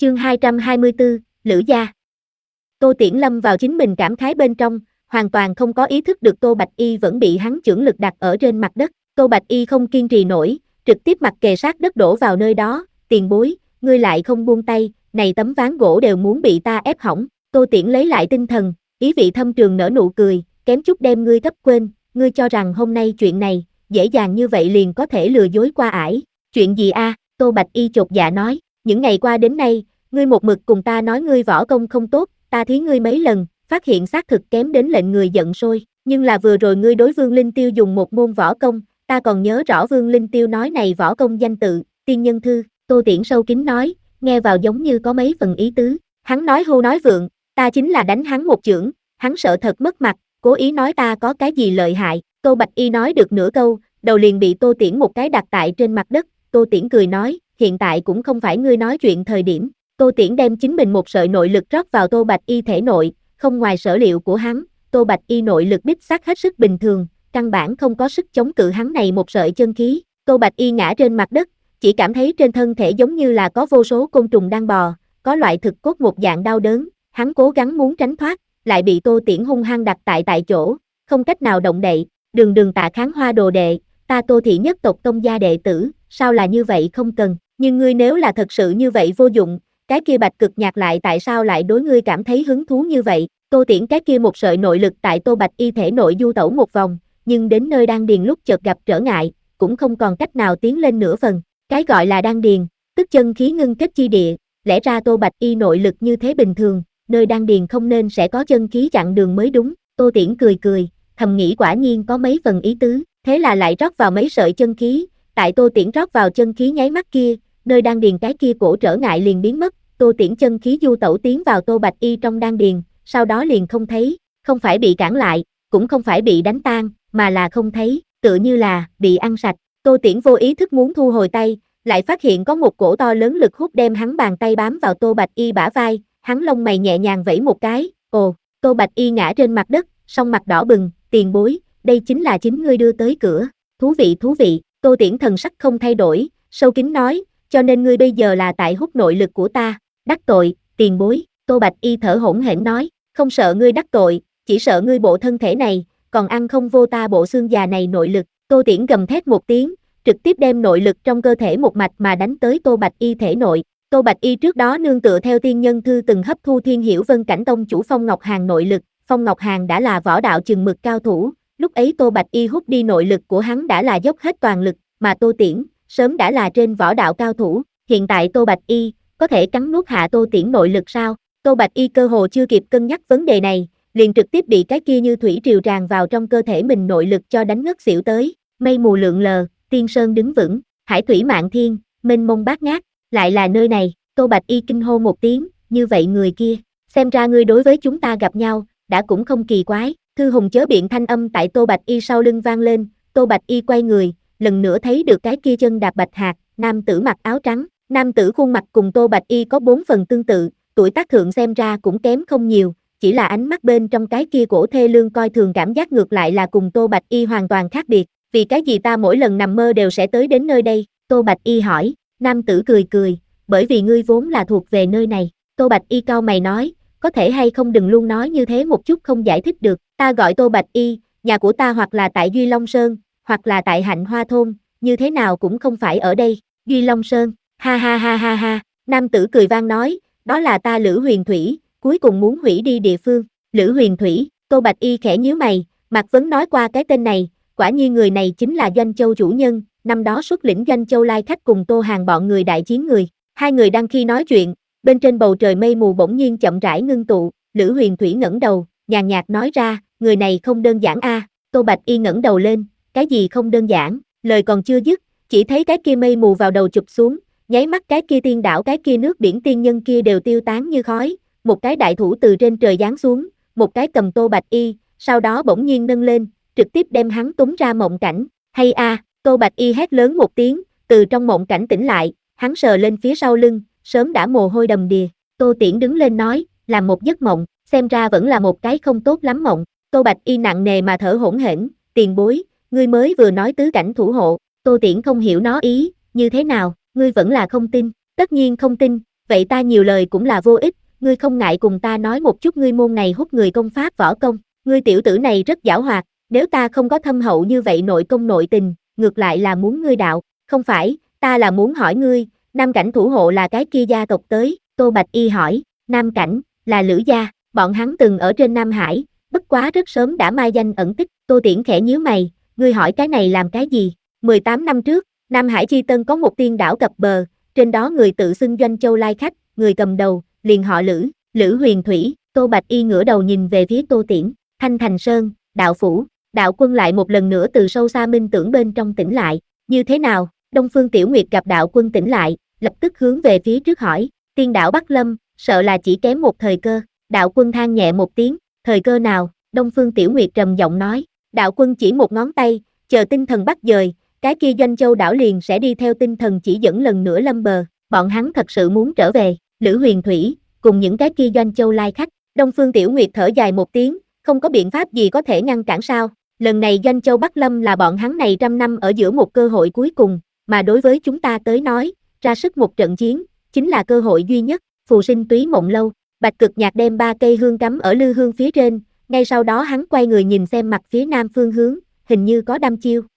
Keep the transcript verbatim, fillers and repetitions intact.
Chương hai trăm hai mươi tư, Lữ gia. Tô Tiễn lâm vào chính mình cảm khái bên trong, hoàn toàn không có ý thức được Tô Bạch Y vẫn bị hắn chưởng lực đặt ở trên mặt đất. Tô Bạch Y không kiên trì nổi, trực tiếp mặt kề sát đất đổ vào nơi đó. Tiền bối, ngươi lại không buông tay, này tấm ván gỗ đều muốn bị ta ép hỏng. Tô Tiễn lấy lại tinh thần, ý vị thâm trường nở nụ cười, kém chút đem ngươi cấp quên. Ngươi cho rằng hôm nay chuyện này dễ dàng như vậy liền có thể lừa dối qua ải? Chuyện gì a? Tô Bạch Y chột dạ nói. Những ngày qua đến nay, ngươi một mực cùng ta nói ngươi võ công không tốt, ta thí ngươi mấy lần, phát hiện xác thực kém đến lệnh người giận sôi, nhưng là vừa rồi ngươi đối Vương Linh Tiêu dùng một môn võ công, ta còn nhớ rõ Vương Linh Tiêu nói này võ công danh tự, Tiên Nhân Thư. Tô Tiễn sâu kín nói, nghe vào giống như có mấy phần ý tứ. Hắn nói hưu nói vượng, ta chính là đánh hắn một chưởng, hắn sợ thật mất mặt, cố ý nói ta có cái gì lợi hại. Tô Bạch Y nói được nửa câu, đầu liền bị Tô Tiễn một cái đặt tại trên mặt đất. Tô Tiễn cười nói, hiện tại cũng không phải ngươi nói chuyện thời điểm. Tô Tiễn đem chính mình một sợi nội lực rót vào Tô Bạch Y thể nội, không ngoài sở liệu của hắn, Tô Bạch Y nội lực bích xác hết sức bình thường, căn bản không có sức chống cự hắn này một sợi chân khí. Tô Bạch Y ngã trên mặt đất, chỉ cảm thấy trên thân thể giống như là có vô số côn trùng đang bò, có loại thực cốt một dạng đau đớn, hắn cố gắng muốn tránh thoát, lại bị Tô Tiễn hung hăng đặt tại tại chỗ, không cách nào động đậy. Đường Đường Tạ Kháng Hoa đồ đệ, ta Tô thị nhất tộc Tông gia đệ tử, sao là như vậy không cần, nhưng ngươi nếu là thật sự như vậy vô dụng, cái kia bạch cực nhạc lại tại sao lại đối ngươi cảm thấy hứng thú như vậy? Tô Tiễn cái kia một sợi nội lực tại Tô Bạch Y thể nội du tẩu một vòng, nhưng đến nơi đan điền lúc chợt gặp trở ngại, cũng không còn cách nào tiến lên nửa phần. Cái gọi là đan điền, tức chân khí ngưng kết chi địa, lẽ ra Tô Bạch Y nội lực như thế bình thường, nơi đan điền không nên sẽ có chân khí chặn đường mới đúng. Tô Tiễn cười cười, thầm nghĩ quả nhiên có mấy phần ý tứ, thế là lại rót vào mấy sợi chân khí, tại Tô Tiễn rót vào chân khí nháy mắt kia, nơi đan điền cái kia cổ trở ngại liền biến mất. Tô Tiễn chân khí du tẩu tiến vào Tô Bạch Y trong đan điền, sau đó liền không thấy, không phải bị cản lại, cũng không phải bị đánh tan, mà là không thấy, tựa như là bị ăn sạch. Tô Tiễn vô ý thức muốn thu hồi tay, lại phát hiện có một cổ to lớn lực hút đem hắn bàn tay bám vào Tô Bạch Y bả vai, hắn lông mày nhẹ nhàng vẫy một cái, ồ, Tô Bạch Y ngã trên mặt đất, song mặt đỏ bừng, tiền bối, đây chính là chính ngươi đưa tới cửa, thú vị thú vị. Tô Tiễn thần sắc không thay đổi, sâu kín nói, cho nên ngươi bây giờ là tại hút nội lực của ta. Đắc tội, tiền bối. Tô Bạch Y thở hổn hển nói, không sợ ngươi đắc tội, chỉ sợ ngươi bộ thân thể này, còn ăn không vô ta bộ xương già này nội lực. Tô Tiễn gầm thét một tiếng, trực tiếp đem nội lực trong cơ thể một mạch mà đánh tới Tô Bạch Y thể nội. Tô Bạch Y trước đó nương tựa theo Tiên Nhân Thư từng hấp thu Thiên Hiểu Vân Cảnh Tông chủ Phong Ngọc Hàn nội lực, Phong Ngọc Hàn đã là võ đạo chừng mực cao thủ, lúc ấy Tô Bạch Y hút đi nội lực của hắn đã là dốc hết toàn lực, mà Tô Tiễn sớm đã là trên võ đạo cao thủ, hiện tại Tô Bạch Y có thể cắn nuốt hạ Tô Tiễn nội lực sao? Tô Bạch Y cơ hồ chưa kịp cân nhắc vấn đề này, liền trực tiếp bị cái kia như thủy triều tràn vào trong cơ thể mình nội lực cho đánh ngất xỉu tới. Mây mù lượn lờ, tiên sơn đứng vững, hải thủy mạn thiên, mênh mông bát ngát, lại là nơi này. Tô Bạch Y kinh hô một tiếng, như vậy người kia, xem ra ngươi đối với chúng ta gặp nhau, đã cũng không kỳ quái. Thư hùng chớ biện thanh âm tại Tô Bạch Y sau lưng vang lên, Tô Bạch Y quay người, lần nữa thấy được cái kia chân đạp bạch hạc, nam tử mặc áo trắng. Nam tử khuôn mặt cùng Tô Bạch Y có bốn phần tương tự, tuổi tác thượng xem ra cũng kém không nhiều, chỉ là ánh mắt bên trong cái kia cổ thê lương coi thường cảm giác ngược lại là cùng Tô Bạch Y hoàn toàn khác biệt. Vì cái gì ta mỗi lần nằm mơ đều sẽ tới đến nơi đây? Tô Bạch Y hỏi. Nam tử cười cười, bởi vì ngươi vốn là thuộc về nơi này. Tô Bạch Y cau mày nói, có thể hay không đừng luôn nói như thế một chút không giải thích được. Ta gọi Tô Bạch Y, nhà của ta hoặc là tại Duy Long Sơn, hoặc là tại Hạnh Hoa Thôn, như thế nào cũng không phải ở đây. Duy Long Sơn. Ha ha ha ha ha, nam tử cười vang nói, đó là ta Lữ Huyền Thủy, cuối cùng muốn hủy đi địa phương. Lữ Huyền Thủy, Tô Bạch Y khẽ nhíu mày, Mạc Vấn nói qua cái tên này, quả nhiên người này chính là Doanh Châu chủ nhân, năm đó xuất lĩnh Doanh Châu lai khách cùng Tô Hàng bọn người đại chiến người. Hai người đang khi nói chuyện, bên trên bầu trời mây mù bỗng nhiên chậm rãi ngưng tụ, Lữ Huyền Thủy ngẩng đầu, nhàn nhạt nói ra, người này không đơn giản a. À. Tô Bạch Y ngẩng đầu lên, cái gì không đơn giản, lời còn chưa dứt, chỉ thấy cái kia mây mù vào đầu chụp xuống. Nháy mắt cái kia tiên đảo cái kia nước biển tiên nhân kia đều tiêu tán như khói, một cái đại thủ từ trên trời giáng xuống, một cái cầm Tô Bạch Y, sau đó bỗng nhiên nâng lên, trực tiếp đem hắn túm ra mộng cảnh. Hay a, à, Tô Bạch Y hét lớn một tiếng, từ trong mộng cảnh tỉnh lại, hắn sờ lên phía sau lưng, sớm đã mồ hôi đầm đìa. Tô Tiễn đứng lên nói, làm một giấc mộng, xem ra vẫn là một cái không tốt lắm mộng. Tô Bạch Y nặng nề mà thở hổn hển, tiền bối, ngươi mới vừa nói tứ cảnh thủ hộ. Tô Tiễn không hiểu nó ý, như thế nào? Ngươi vẫn là không tin, tất nhiên không tin, vậy ta nhiều lời cũng là vô ích, ngươi không ngại cùng ta nói một chút ngươi môn này hút người công pháp võ công, ngươi tiểu tử này rất giảo hoạt, nếu ta không có thâm hậu như vậy nội công nội tình, ngược lại là muốn ngươi đạo, không phải, ta là muốn hỏi ngươi, Nam Cảnh thủ hộ là cái kia gia tộc tới, Tô Bạch Y hỏi, Nam Cảnh, là Lữ gia, bọn hắn từng ở trên Nam Hải, bất quá rất sớm đã mai danh ẩn tích, Tô Tiễn khẽ nhíu mày, ngươi hỏi cái này làm cái gì, mười tám năm trước, Nam Hải Chi Tân có một tiên đảo cập bờ, trên đó người tự xưng Doanh Châu lai khách, người cầm đầu, liền họ Lữ, Lữ Huyền Thủy, Tô Bạch Y ngửa đầu nhìn về phía Tô Tiễn, Thanh Thành Sơn, đạo phủ, đạo quân lại một lần nữa từ sâu xa minh tưởng bên trong tỉnh lại, như thế nào, Đông Phương Tiểu Nguyệt gặp đạo quân tỉnh lại, lập tức hướng về phía trước hỏi, tiên đảo Bắc Lâm, sợ là chỉ kém một thời cơ, đạo quân than nhẹ một tiếng, thời cơ nào, Đông Phương Tiểu Nguyệt trầm giọng nói, đạo quân chỉ một ngón tay, chờ tinh thần bắt dời, cái kia Doanh Châu đảo liền sẽ đi theo tinh thần chỉ dẫn lần nữa lâm bờ, bọn hắn thật sự muốn trở về, Lữ Huyền Thủy, cùng những cái kia Doanh Châu lai khách, Đông Phương Tiểu Nguyệt thở dài một tiếng, không có biện pháp gì có thể ngăn cản sao, lần này Doanh Châu Bắc Lâm là bọn hắn này trăm năm ở giữa một cơ hội cuối cùng, mà đối với chúng ta tới nói, ra sức một trận chiến, chính là cơ hội duy nhất, phù sinh túy mộng lâu, Bạch Cực Nhạc đem ba cây hương cắm ở lư hương phía trên, ngay sau đó hắn quay người nhìn xem mặt phía nam phương hướng, hình như có đăm chiêu,